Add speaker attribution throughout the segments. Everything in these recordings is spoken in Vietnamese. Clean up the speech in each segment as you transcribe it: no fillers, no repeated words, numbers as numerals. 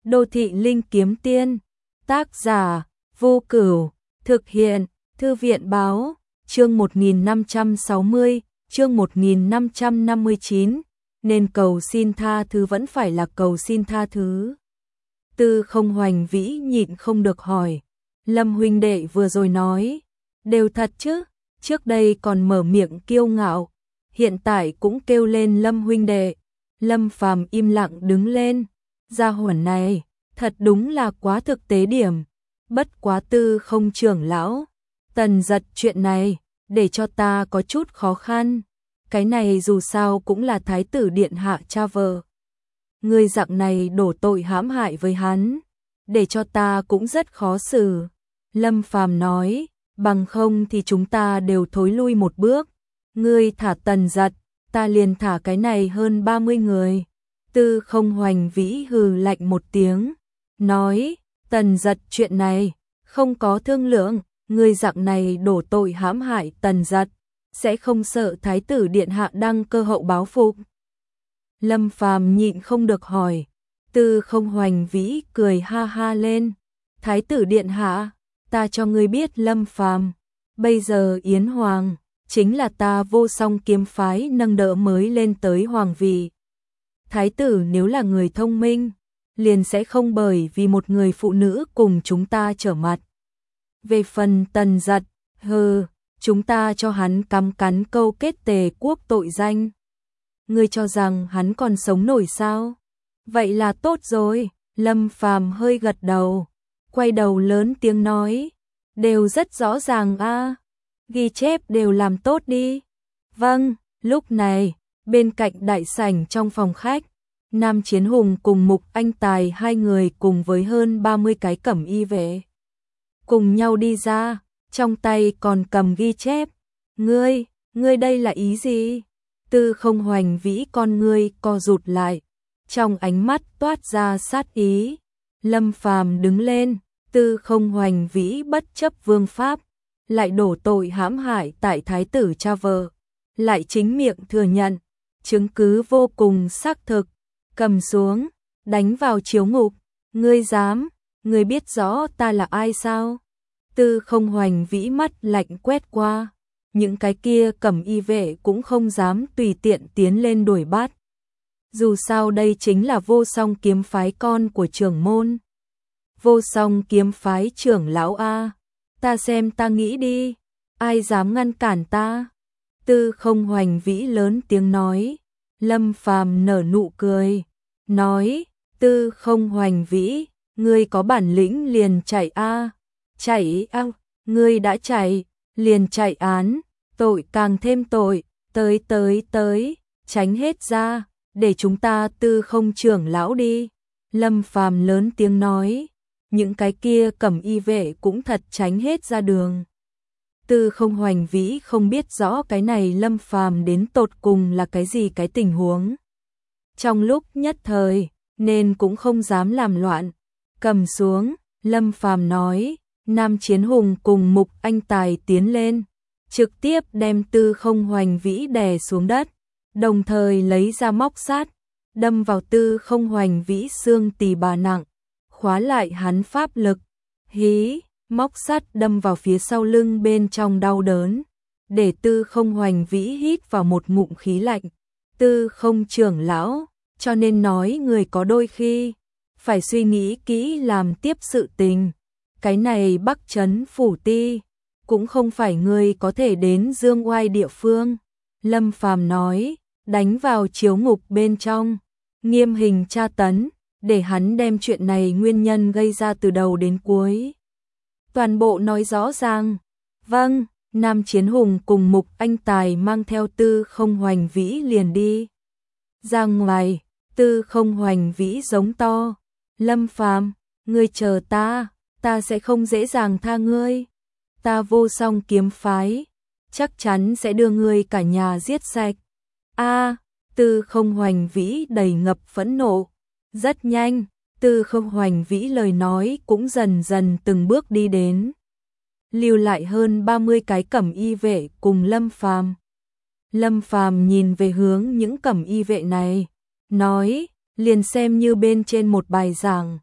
Speaker 1: Đô thị linh kiếm tiên, tác giả, Vô Cửu, thực hiện, Thư viện báo, chương 1560, chương 1559, nên cầu xin tha thứ vẫn phải là cầu xin tha thứ. Tư Không Hoành Vĩ nhịn không được hỏi, Lâm huynh đệ vừa rồi nói, đều thật chứ, trước đây còn mở miệng kiêu ngạo, hiện tại cũng kêu lên Lâm huynh đệ. Lâm Phàm im lặng đứng lên, gia hỏa này, thật đúng là quá thực tế điểm, bất quá Tư Không trưởng lão, Tần Giật chuyện này, để cho ta có chút khó khăn, cái này dù sao cũng là thái tử điện hạ cha vợ. Người dạng này đổ tội hãm hại với hắn, để cho ta cũng rất khó xử. Lâm Phàm nói, bằng không thì chúng ta đều thối lui một bước, ngươi thả Tần Giật, ta liền thả cái này hơn 30 người. Tư Không Hoành Vĩ hừ lạnh một tiếng, nói, Tần Giật chuyện này, không có thương lượng, ngươi dạng này đổ tội hãm hại Tần Giật, sẽ không sợ thái tử điện hạ đăng cơ hậu báo phục. Lâm Phàm nhịn không được hỏi, Tư Không Hoành Vĩ cười ha ha lên, thái tử điện hạ, ta cho ngươi biết Lâm Phàm, bây giờ Yến Hoàng, chính là ta Vô Song kiếm phái nâng đỡ mới lên tới hoàng vị. Thái tử nếu là người thông minh, liền sẽ không bởi vì một người phụ nữ cùng chúng ta trở mặt. Về phần Tần Giật, chúng ta cho hắn cắm cắn câu kết tề quốc tội danh. Ngươi cho rằng hắn còn sống nổi sao? Vậy là tốt rồi, Lâm Phàm hơi gật đầu, quay đầu lớn tiếng nói, đều rất rõ ràng a, ghi chép đều làm tốt đi. Vâng, lúc này, bên cạnh đại sảnh trong phòng khách, Nam Chiến Hùng cùng Mục Anh Tài hai người cùng với hơn 30 cái cẩm y vệ cùng nhau đi ra, trong tay còn cầm ghi chép. Ngươi đây là ý gì? Tư Không Hoành Vĩ con ngươi co rụt lại, trong ánh mắt toát ra sát ý. Lâm Phàm đứng lên, Tư Không Hoành Vĩ bất chấp vương pháp, lại đổ tội hãm hại tại thái tử cha vợ, lại chính miệng thừa nhận, chứng cứ vô cùng xác thực, cầm xuống, đánh vào chiếu ngục. Ngươi dám, ngươi biết rõ ta là ai sao? Tư Không Hoành Vĩ mắt lạnh quét qua, những cái kia cẩm y vệ cũng không dám tùy tiện tiến lên đuổi bắt. Dù sao đây chính là Vô Song kiếm phái con của trưởng môn. Vô Song kiếm phái trưởng lão a, ta xem ta nghĩ đi, ai dám ngăn cản ta? Tư Không Hoành Vĩ lớn tiếng nói. Lâm Phàm nở nụ cười, nói, Tư Không Hoành Vĩ, ngươi có bản lĩnh liền chạy a, chạy a, ngươi đã chạy, liền chạy án, tội càng thêm tội, tới, tránh hết ra, để chúng ta Tư Không trưởng lão đi. Lâm Phàm lớn tiếng nói, những cái kia cẩm y vệ cũng thật tránh hết ra đường. Tư Không Hoành Vĩ không biết rõ cái này Lâm Phàm đến tột cùng là cái gì cái tình huống. Trong lúc nhất thời, nên cũng không dám làm loạn. Cầm xuống, Lâm Phàm nói, Nam Chiến Hùng cùng Mục Anh Tài tiến lên, trực tiếp đem Tư Không Hoành Vĩ đè xuống đất, đồng thời lấy ra móc sắt, đâm vào Tư Không Hoành Vĩ xương tỳ bà nặng, khóa lại hắn pháp lực. Hí, móc sắt đâm vào phía sau lưng bên trong đau đớn, để Tư Không Hoành Vĩ hít vào một ngụm khí lạnh. Tư Không trưởng lão, cho nên nói người có đôi khi phải suy nghĩ kỹ làm tiếp sự tình. Cái này Bắc Trấn Phủ Ti cũng không phải người có thể đến dương oai địa phương. Lâm Phàm nói, đánh vào chiếu ngục bên trong, nghiêm hình tra tấn, để hắn đem chuyện này nguyên nhân gây ra từ đầu đến cuối toàn bộ nói rõ ràng. Vâng, Nam Chiến Hùng cùng Mục Anh Tài mang theo Tư Không Hoành Vĩ liền đi ra ngoài. Tư Không Hoành Vĩ giống to, Lâm Phàm, ngươi chờ ta sẽ không dễ dàng tha ngươi. Ta Vô Song kiếm phái, chắc chắn sẽ đưa ngươi cả nhà giết sạch. A, Tư Không Hoành Vĩ đầy ngập phẫn nộ. Rất nhanh, Tư Không Hoành Vĩ lời nói cũng dần dần từng bước đi đến, lưu lại hơn 30 cái cẩm y vệ cùng Lâm Phàm. Lâm Phàm nhìn về hướng những cẩm y vệ này, nói, liền xem như bên trên một bài giảng,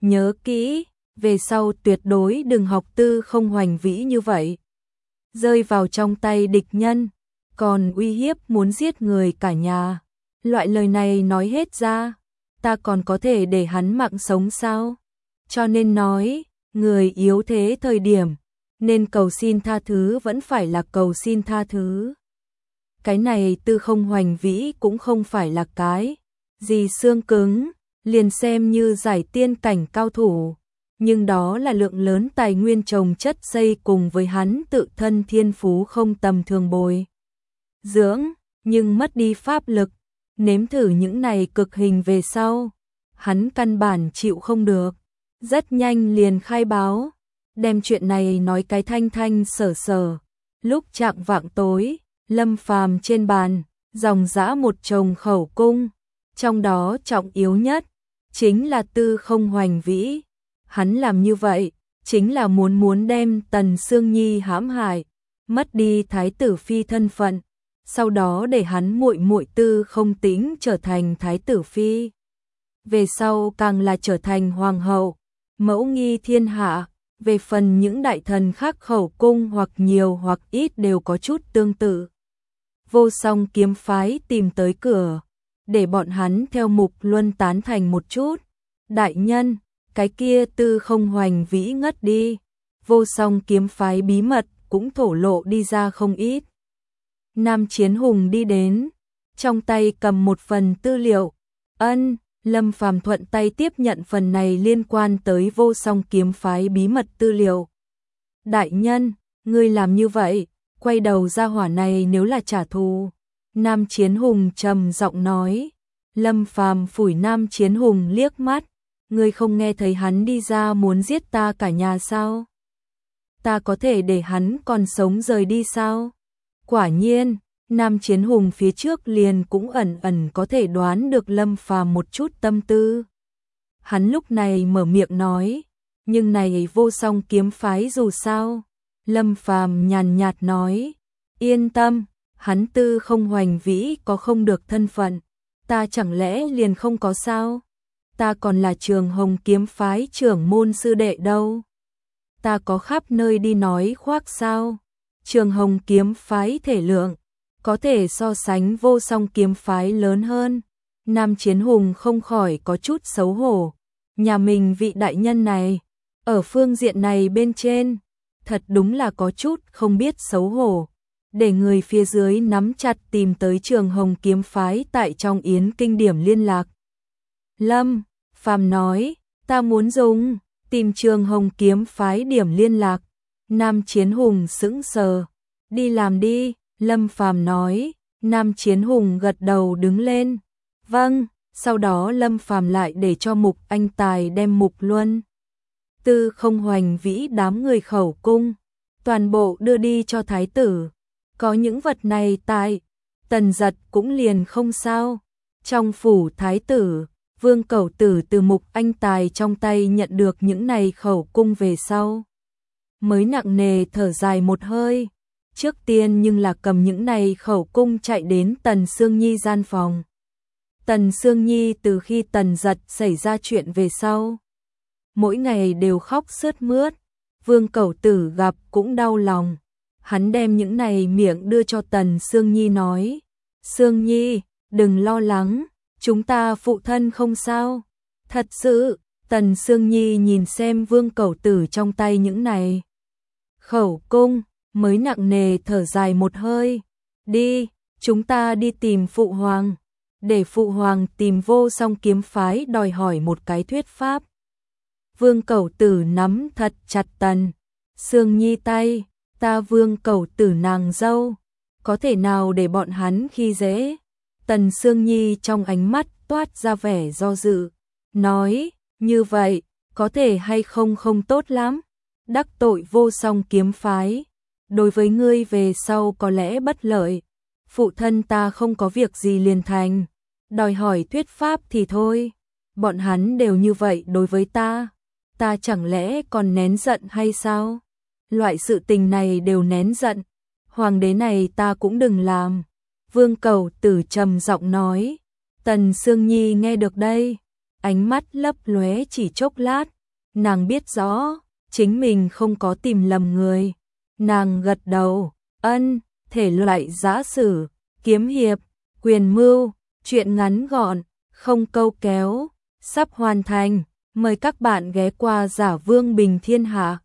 Speaker 1: nhớ kỹ, về sau tuyệt đối đừng học Tư Không Hoành Vĩ như vậy. Rơi vào trong tay địch nhân, còn uy hiếp muốn giết người cả nhà. Loại lời này nói hết ra, ta còn có thể để hắn mạng sống sao? Cho nên nói, người yếu thế thời điểm, nên cầu xin tha thứ vẫn phải là cầu xin tha thứ. Cái này Tư Không Hoành Vĩ cũng không phải là cái gì xương cứng, liền xem như giải tiên cảnh cao thủ. Nhưng đó là lượng lớn tài nguyên trồng chất xây cùng với hắn tự thân thiên phú không tầm thường bồi dưỡng, nhưng mất đi pháp lực, nếm thử những này cực hình về sau, hắn căn bản chịu không được, rất nhanh liền khai báo, đem chuyện này nói cái thanh thanh sở sở. Lúc chạng vạng tối, Lâm Phàm trên bàn, dòng dã một chồng khẩu cung, trong đó trọng yếu nhất chính là Tư Không Hoành Vĩ. Hắn làm như vậy, chính là muốn đem Tần Sương Nhi hãm hại, mất đi thái tử phi thân phận, sau đó để hắn muội muội Tư Không Tĩnh trở thành thái tử phi. Về sau càng là trở thành hoàng hậu, mẫu nghi thiên hạ. Về phần những đại thần khác khẩu cung hoặc nhiều hoặc ít đều có chút tương tự. Vô Song kiếm phái tìm tới cửa, để bọn hắn theo Mục Luân tán thành một chút. Đại nhân, cái kia Tư Không Hoành Vĩ ngất đi, Vô Song kiếm phái bí mật cũng thổ lộ đi ra không ít. Nam Chiến Hùng đi đến, trong tay cầm một phần tư liệu. Lâm Phàm thuận tay tiếp nhận phần này liên quan tới Vô Song kiếm phái bí mật tư liệu. Đại nhân, ngươi làm như vậy, quay đầu ra hỏa này nếu là trả thù. Nam Chiến Hùng trầm giọng nói. Lâm Phàm phủi Nam Chiến Hùng liếc mắt. Ngươi không nghe thấy hắn đi ra muốn giết ta cả nhà sao? Ta có thể để hắn còn sống rời đi sao? Quả nhiên, Nam Chiến Hùng phía trước liền cũng ẩn ẩn có thể đoán được Lâm Phàm một chút tâm tư. Hắn lúc này mở miệng nói, nhưng này Vô Song kiếm phái dù sao. Lâm Phàm nhàn nhạt nói, yên tâm, hắn Tư Không Hoành Vĩ có không được thân phận, ta chẳng lẽ liền không có sao? Ta còn là Trường Hồng kiếm phái trưởng môn sư đệ đâu. Ta có khắp nơi đi nói khoác sao? Trường Hồng kiếm phái thể lượng có thể so sánh Vô Song kiếm phái lớn hơn. Nam Chiến Hùng không khỏi có chút xấu hổ. Nhà mình vị đại nhân này, ở phương diện này bên trên, thật đúng là có chút không biết xấu hổ. Để người phía dưới nắm chặt tìm tới Trường Hồng kiếm phái tại trong Yến Kinh điểm liên lạc. Lâm Phàm nói, ta muốn dùng, tìm Trường Hồng kiếm phái điểm liên lạc. Nam Chiến Hùng sững sờ, đi làm đi. Lâm Phàm nói. Nam Chiến Hùng gật đầu đứng lên. Vâng, sau đó Lâm Phàm lại để cho Mục Anh Tài đem Mục Luân, Tư Không Hoành Vĩ đám người khẩu cung, toàn bộ đưa đi cho thái tử. Có những vật này tại Tần Giật cũng liền không sao. Trong phủ thái tử, Vương Cẩu Tử từ Mục Anh Tài trong tay nhận được những này khẩu cung về sau, mới nặng nề thở dài một hơi. Trước tiên nhưng là cầm những này khẩu cung chạy đến Tần Sương Nhi gian phòng. Tần Sương Nhi từ khi Tần Giật xảy ra chuyện về sau, mỗi ngày đều khóc sướt mướt. Vương Cẩu Tử gặp cũng đau lòng. Hắn đem những này miệng đưa cho Tần Sương Nhi nói, Sương Nhi, đừng lo lắng, chúng ta phụ thân không sao. Thật sự. Tần Sương Nhi nhìn xem Vương Cẩu Tử trong tay những này khẩu cung, mới nặng nề thở dài một hơi. Đi, chúng ta đi tìm Phụ Hoàng, để Phụ Hoàng tìm Vô Song kiếm phái đòi hỏi một cái thuyết pháp. Vương Cẩu Tử nắm thật chặt Tần Sương Nhi tay. Ta Vương Cẩu Tử nàng dâu, có thể nào để bọn hắn khi dễ? Tần Sương Nhi trong ánh mắt toát ra vẻ do dự, nói, như vậy, có thể hay không không tốt lắm. Đắc tội Vô Song kiếm phái, đối với ngươi về sau có lẽ bất lợi. Phụ thân ta không có việc gì liền thành, đòi hỏi thuyết pháp thì thôi. Bọn hắn đều như vậy đối với ta chẳng lẽ còn nén giận hay sao? Loại sự tình này đều nén giận, hoàng đế này ta cũng đừng làm. Vương Cẩu Tử trầm giọng nói. Tần Sương Nhi nghe được đây, ánh mắt lấp lóe chỉ chốc lát, nàng biết rõ, chính mình không có tìm lầm người. Nàng gật đầu, ân, thể loại giã sử, kiếm hiệp, quyền mưu, truyện ngắn gọn, không câu kéo, sắp hoàn thành. Mời các bạn ghé qua Giả Vương Bình Thiên Hạ.